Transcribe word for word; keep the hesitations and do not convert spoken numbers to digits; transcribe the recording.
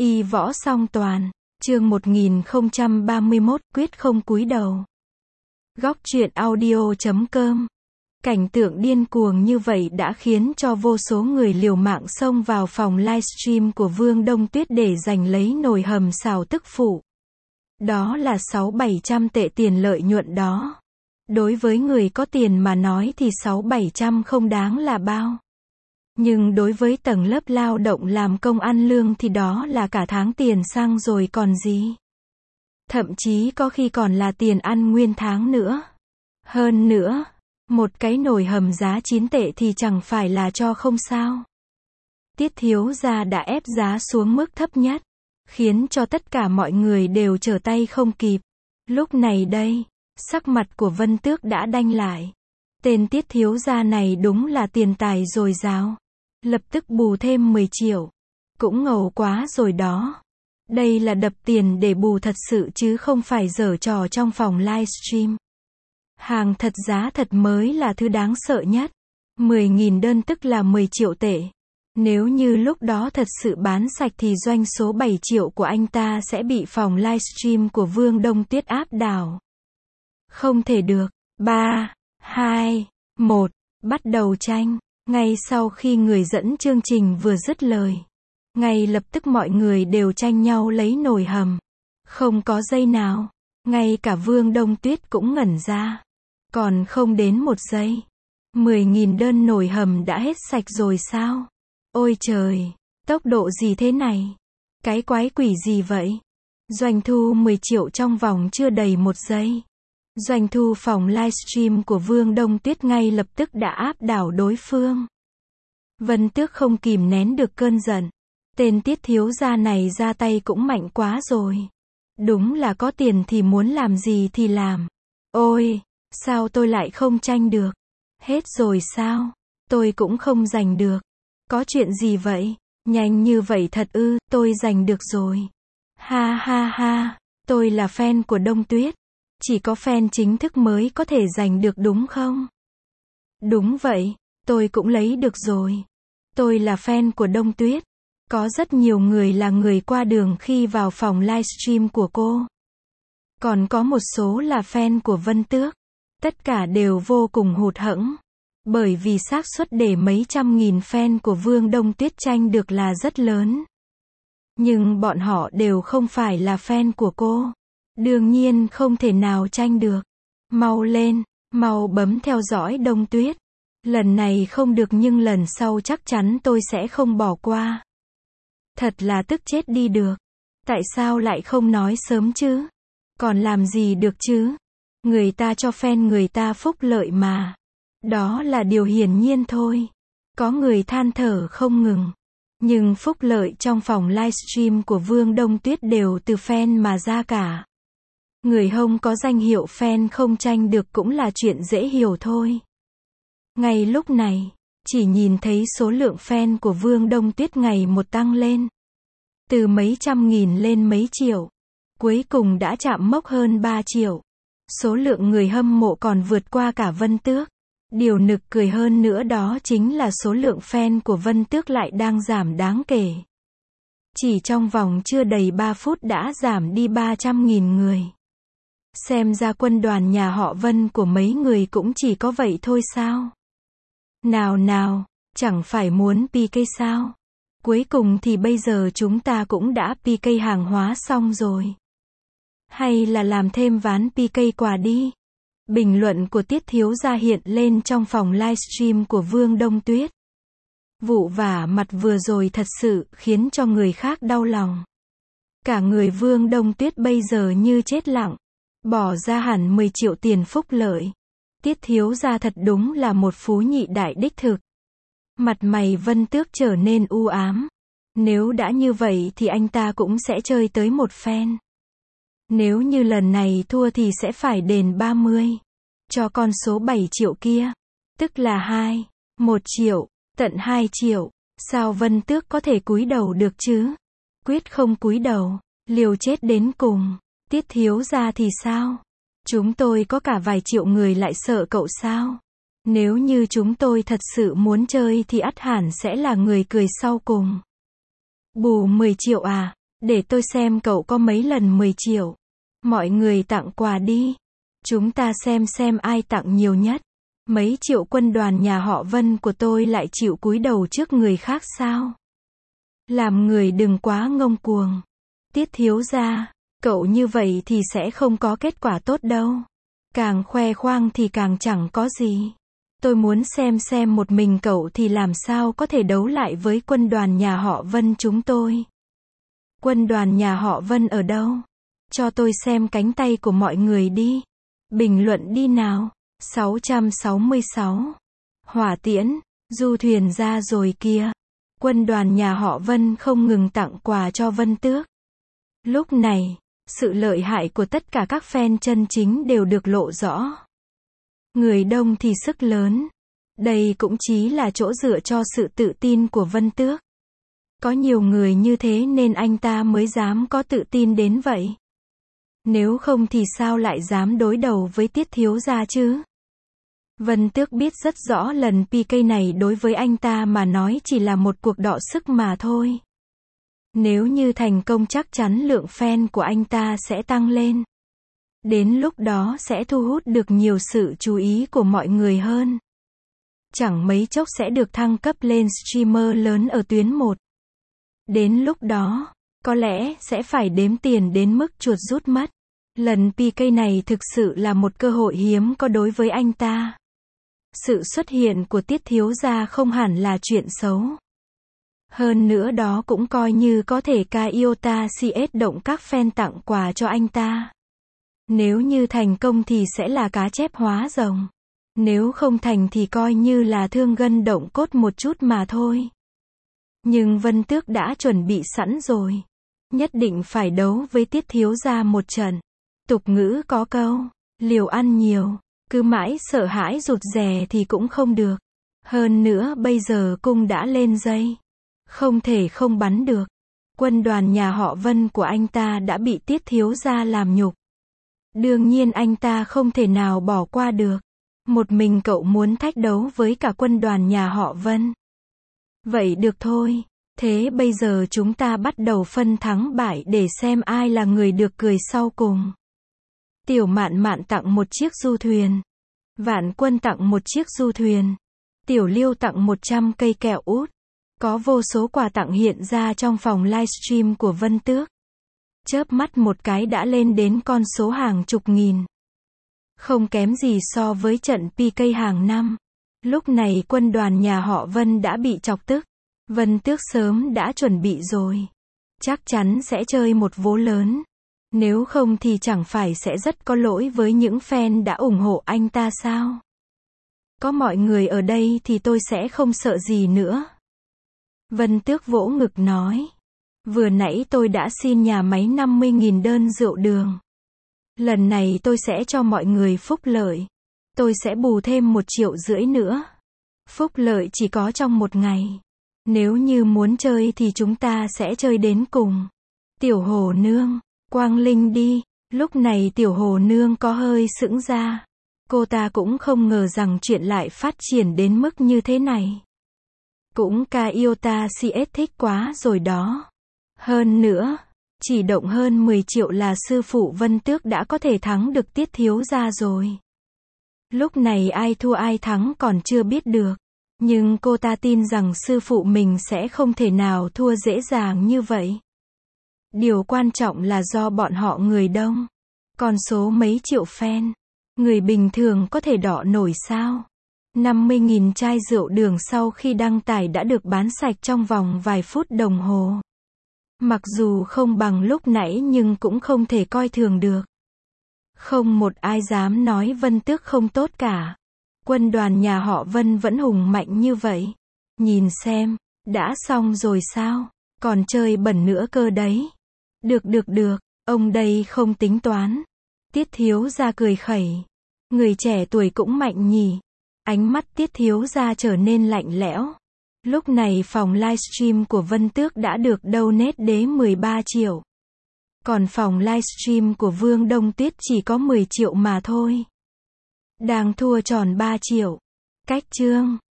Y võ song toàn, chương một nghìn không trăm ba mươi mốt, quyết không cúi đầu. Góc truyện audio chấm com. Cảnh tượng điên cuồng như vậy đã khiến cho vô số người liều mạng xông vào phòng livestream của Vương Đông Tuyết để giành lấy nồi hầm xào tức phụ. Đó là sáu bảy trăm tệ tiền lợi nhuận đó. Đối với người có tiền mà nói thì sáu bảy trăm không đáng là bao. Nhưng đối với tầng lớp lao động làm công ăn lương thì đó là cả tháng tiền xăng rồi còn gì. Thậm chí có khi còn là tiền ăn nguyên tháng nữa. Hơn nữa, một cái nồi hầm giá chín tệ thì chẳng phải là cho không sao. Tiết thiếu gia đã ép giá xuống mức thấp nhất, khiến cho tất cả mọi người đều trở tay không kịp. Lúc này đây, sắc mặt của Vân Tước đã đanh lại. Tên Tiết thiếu gia này đúng là tiền tài dồi dào. Lập tức bù thêm mười triệu. Cũng ngầu quá rồi đó. Đây là đập tiền để bù thật sự chứ không phải giở trò trong phòng livestream. Hàng thật giá thật mới là thứ đáng sợ nhất. mười nghìn đơn tức là mười triệu tệ. Nếu như lúc đó thật sự bán sạch thì doanh số bảy triệu của anh ta sẽ bị phòng livestream của Vương Đông Tuyết áp đảo. Không thể được. ba, hai, một, bắt đầu tranh. Ngay sau khi người dẫn chương trình vừa dứt lời, ngay lập tức mọi người đều tranh nhau lấy nồi hầm. Không có giây nào, ngay cả Vương Đông Tuyết cũng ngẩn ra. Còn không đến một giây, mười nghìn đơn nồi hầm đã hết sạch rồi sao? Ôi trời, tốc độ gì thế này? Cái quái quỷ gì vậy? Doanh thu mười triệu trong vòng chưa đầy một giây. Doanh thu phòng livestream của Vương Đông Tuyết ngay lập tức đã áp đảo đối phương. Vân Tước không kìm nén được cơn giận. Tên Tiết thiếu gia này ra tay cũng mạnh quá rồi. Đúng là có tiền thì muốn làm gì thì làm. Ôi, sao tôi lại không tranh được? Hết rồi sao? Tôi cũng không giành được. Có chuyện gì vậy? Nhanh như vậy thật ư? Tôi giành được rồi. Ha ha ha, tôi là fan của Đông Tuyết. Chỉ có fan chính thức mới có thể giành được đúng không? Đúng vậy, tôi cũng lấy được rồi. Tôi là fan của Đông Tuyết. Có rất nhiều người là người qua đường khi vào phòng livestream của cô. Còn có một số là fan của Vân Tước. Tất cả đều vô cùng hụt hẫng. Bởi vì xác suất để mấy trăm nghìn fan của Vương Đông Tuyết tranh được là rất lớn. Nhưng bọn họ đều không phải là fan của cô. Đương nhiên không thể nào tranh được. Mau lên, mau bấm theo dõi Đông Tuyết. Lần này không được nhưng lần sau chắc chắn tôi sẽ không bỏ qua. Thật là tức chết đi được. Tại sao lại không nói sớm chứ? Còn làm gì được chứ? Người ta cho fan người ta phúc lợi mà. Đó là điều hiển nhiên thôi. Có người than thở không ngừng. Nhưng phúc lợi trong phòng livestream của Vương Đông Tuyết đều từ fan mà ra cả. Người hông có danh hiệu fan không tranh được cũng là chuyện dễ hiểu thôi. Ngay lúc này, chỉ nhìn thấy số lượng fan của Vương Đông Tuyết ngày một tăng lên. Từ mấy trăm nghìn lên mấy triệu. Cuối cùng đã chạm mốc hơn ba triệu. Số lượng người hâm mộ còn vượt qua cả Vân Tước. Điều nực cười hơn nữa đó chính là số lượng fan của Vân Tước lại đang giảm đáng kể. Chỉ trong vòng chưa đầy ba phút đã giảm đi ba trăm nghìn người. Xem ra quân đoàn nhà họ Vân của mấy người cũng chỉ có vậy thôi sao? Nào nào, chẳng phải muốn pê ca sao? Cuối cùng thì bây giờ chúng ta cũng đã pê ca hàng hóa xong rồi. Hay là làm thêm ván pê ca quà đi? Bình luận của Tiết thiếu gia hiện lên trong phòng livestream của Vương Đông Tuyết. Vụ vả mặt vừa rồi thật sự khiến cho người khác đau lòng. Cả người Vương Đông Tuyết bây giờ như chết lặng. Bỏ ra hẳn mười triệu tiền phúc lợi. Tiết thiếu gia thật đúng là một phú nhị đại đích thực. Mặt mày Vân Tước trở nên u ám. Nếu đã như vậy thì anh ta cũng sẽ chơi tới một phen. Nếu như lần này thua thì sẽ phải đền ba mươi. Cho con số bảy triệu kia. Tức là hai, một triệu, tận hai triệu. Sao Vân Tước có thể cúi đầu được chứ? Quyết không cúi đầu, liều chết đến cùng. Tiết thiếu gia thì sao? Chúng tôi có cả vài triệu người lại sợ cậu sao? Nếu như chúng tôi thật sự muốn chơi thì ắt hẳn sẽ là người cười sau cùng. Bù mười triệu à? Để tôi xem cậu có mấy lần mười triệu. Mọi người tặng quà đi. Chúng ta xem xem ai tặng nhiều nhất. Mấy triệu quân đoàn nhà họ Vân của tôi lại chịu cúi đầu trước người khác sao? Làm người đừng quá ngông cuồng. Tiết thiếu gia, cậu như vậy thì sẽ không có kết quả tốt đâu. Càng khoe khoang thì càng chẳng có gì. Tôi muốn xem xem một mình cậu thì làm sao có thể đấu lại với quân đoàn nhà họ Vân chúng tôi. Quân đoàn nhà họ Vân ở đâu? Cho tôi xem cánh tay của mọi người đi. Bình luận đi nào. sáu trăm sáu mươi sáu. Hỏa tiễn, du thuyền ra rồi kìa. Quân đoàn nhà họ Vân không ngừng tặng quà cho Vân Tước. Lúc này, sự lợi hại của tất cả các fan chân chính đều được lộ rõ. Người đông thì sức lớn. Đây cũng chỉ là chỗ dựa cho sự tự tin của Vân Tước. Có nhiều người như thế nên anh ta mới dám có tự tin đến vậy. Nếu không thì sao lại dám đối đầu với Tiết thiếu gia chứ? Vân Tước biết rất rõ lần pê ca này đối với anh ta mà nói chỉ là một cuộc đọ sức mà thôi. Nếu như thành công chắc chắn lượng fan của anh ta sẽ tăng lên. Đến lúc đó sẽ thu hút được nhiều sự chú ý của mọi người hơn. Chẳng mấy chốc sẽ được thăng cấp lên streamer lớn ở tuyến một. Đến lúc đó, có lẽ sẽ phải đếm tiền đến mức chuột rút mất. Lần pê ca này thực sự là một cơ hội hiếm có đối với anh ta. Sự xuất hiện của Tiết thiếu gia không hẳn là chuyện xấu. Hơn nữa đó cũng coi như có thể ca Iota xê ét động các fan tặng quà cho anh ta. Nếu như thành công thì sẽ là cá chép hóa rồng. Nếu không thành thì coi như là thương gân động cốt một chút mà thôi. Nhưng Vân Tước đã chuẩn bị sẵn rồi. Nhất định phải đấu với Tiết thiếu gia một trận. Tục ngữ có câu, liều ăn nhiều, cứ mãi sợ hãi rụt rè thì cũng không được. Hơn nữa bây giờ cung đã lên dây. Không thể không bắn được. Quân đoàn nhà họ Vân của anh ta đã bị Tiết thiếu gia làm nhục. Đương nhiên anh ta không thể nào bỏ qua được. Một mình cậu muốn thách đấu với cả quân đoàn nhà họ Vân. Vậy được thôi. Thế bây giờ chúng ta bắt đầu phân thắng bại để xem ai là người được cười sau cùng. Tiểu Mạn Mạn tặng một chiếc du thuyền. Vạn Quân tặng một chiếc du thuyền. Tiểu Liêu tặng một trăm cây kẹo út. Có vô số quà tặng hiện ra trong phòng livestream của Vân Tước. Chớp mắt một cái đã lên đến con số hàng chục nghìn. Không kém gì so với trận pê ca hàng năm. Lúc này quân đoàn nhà họ Vân đã bị chọc tức. Vân Tước sớm đã chuẩn bị rồi. Chắc chắn sẽ chơi một vố lớn. Nếu không thì chẳng phải sẽ rất có lỗi với những fan đã ủng hộ anh ta sao? Có mọi người ở đây thì tôi sẽ không sợ gì nữa. Vân Tước vỗ ngực nói. Vừa nãy tôi đã xin nhà máy năm mươi nghìn đơn rượu đường. Lần này tôi sẽ cho mọi người phúc lợi. Tôi sẽ bù thêm một triệu rưỡi nữa. Phúc lợi chỉ có trong một ngày. Nếu như muốn chơi thì chúng ta sẽ chơi đến cùng. Tiểu Hồ Nương, Quang Linh đi. Lúc này Tiểu Hồ Nương có hơi sững ra. Cô ta cũng không ngờ rằng chuyện lại phát triển đến mức như thế này. Cũng ca Iota xê ét thích quá rồi đó. Hơn nữa, chỉ động hơn mười triệu là sư phụ Vân Tước đã có thể thắng được Tiết thiếu gia rồi. Lúc này ai thua ai thắng còn chưa biết được. Nhưng cô ta tin rằng sư phụ mình sẽ không thể nào thua dễ dàng như vậy. Điều quan trọng là do bọn họ người đông. Con số mấy triệu fan. Người bình thường có thể đọ nổi sao? năm mươi nghìn chai rượu đường sau khi đăng tải đã được bán sạch trong vòng vài phút đồng hồ. Mặc dù không bằng lúc nãy nhưng cũng không thể coi thường được. Không một ai dám nói Vân Tước không tốt cả. Quân đoàn nhà họ Vân vẫn hùng mạnh như vậy. Nhìn xem, đã xong rồi sao? Còn chơi bẩn nữa cơ đấy. Được được được, ông đây không tính toán. Tiết thiếu gia cười khẩy. Người trẻ tuổi cũng mạnh nhỉ. Ánh mắt Tiết thiếu gia trở nên lạnh lẽo. Lúc này phòng livestream của Vân Tước đã được donate đến mười ba triệu. Còn phòng livestream của Vương Đông Tuyết chỉ có mười triệu mà thôi. Đang thua tròn ba triệu. Cách chương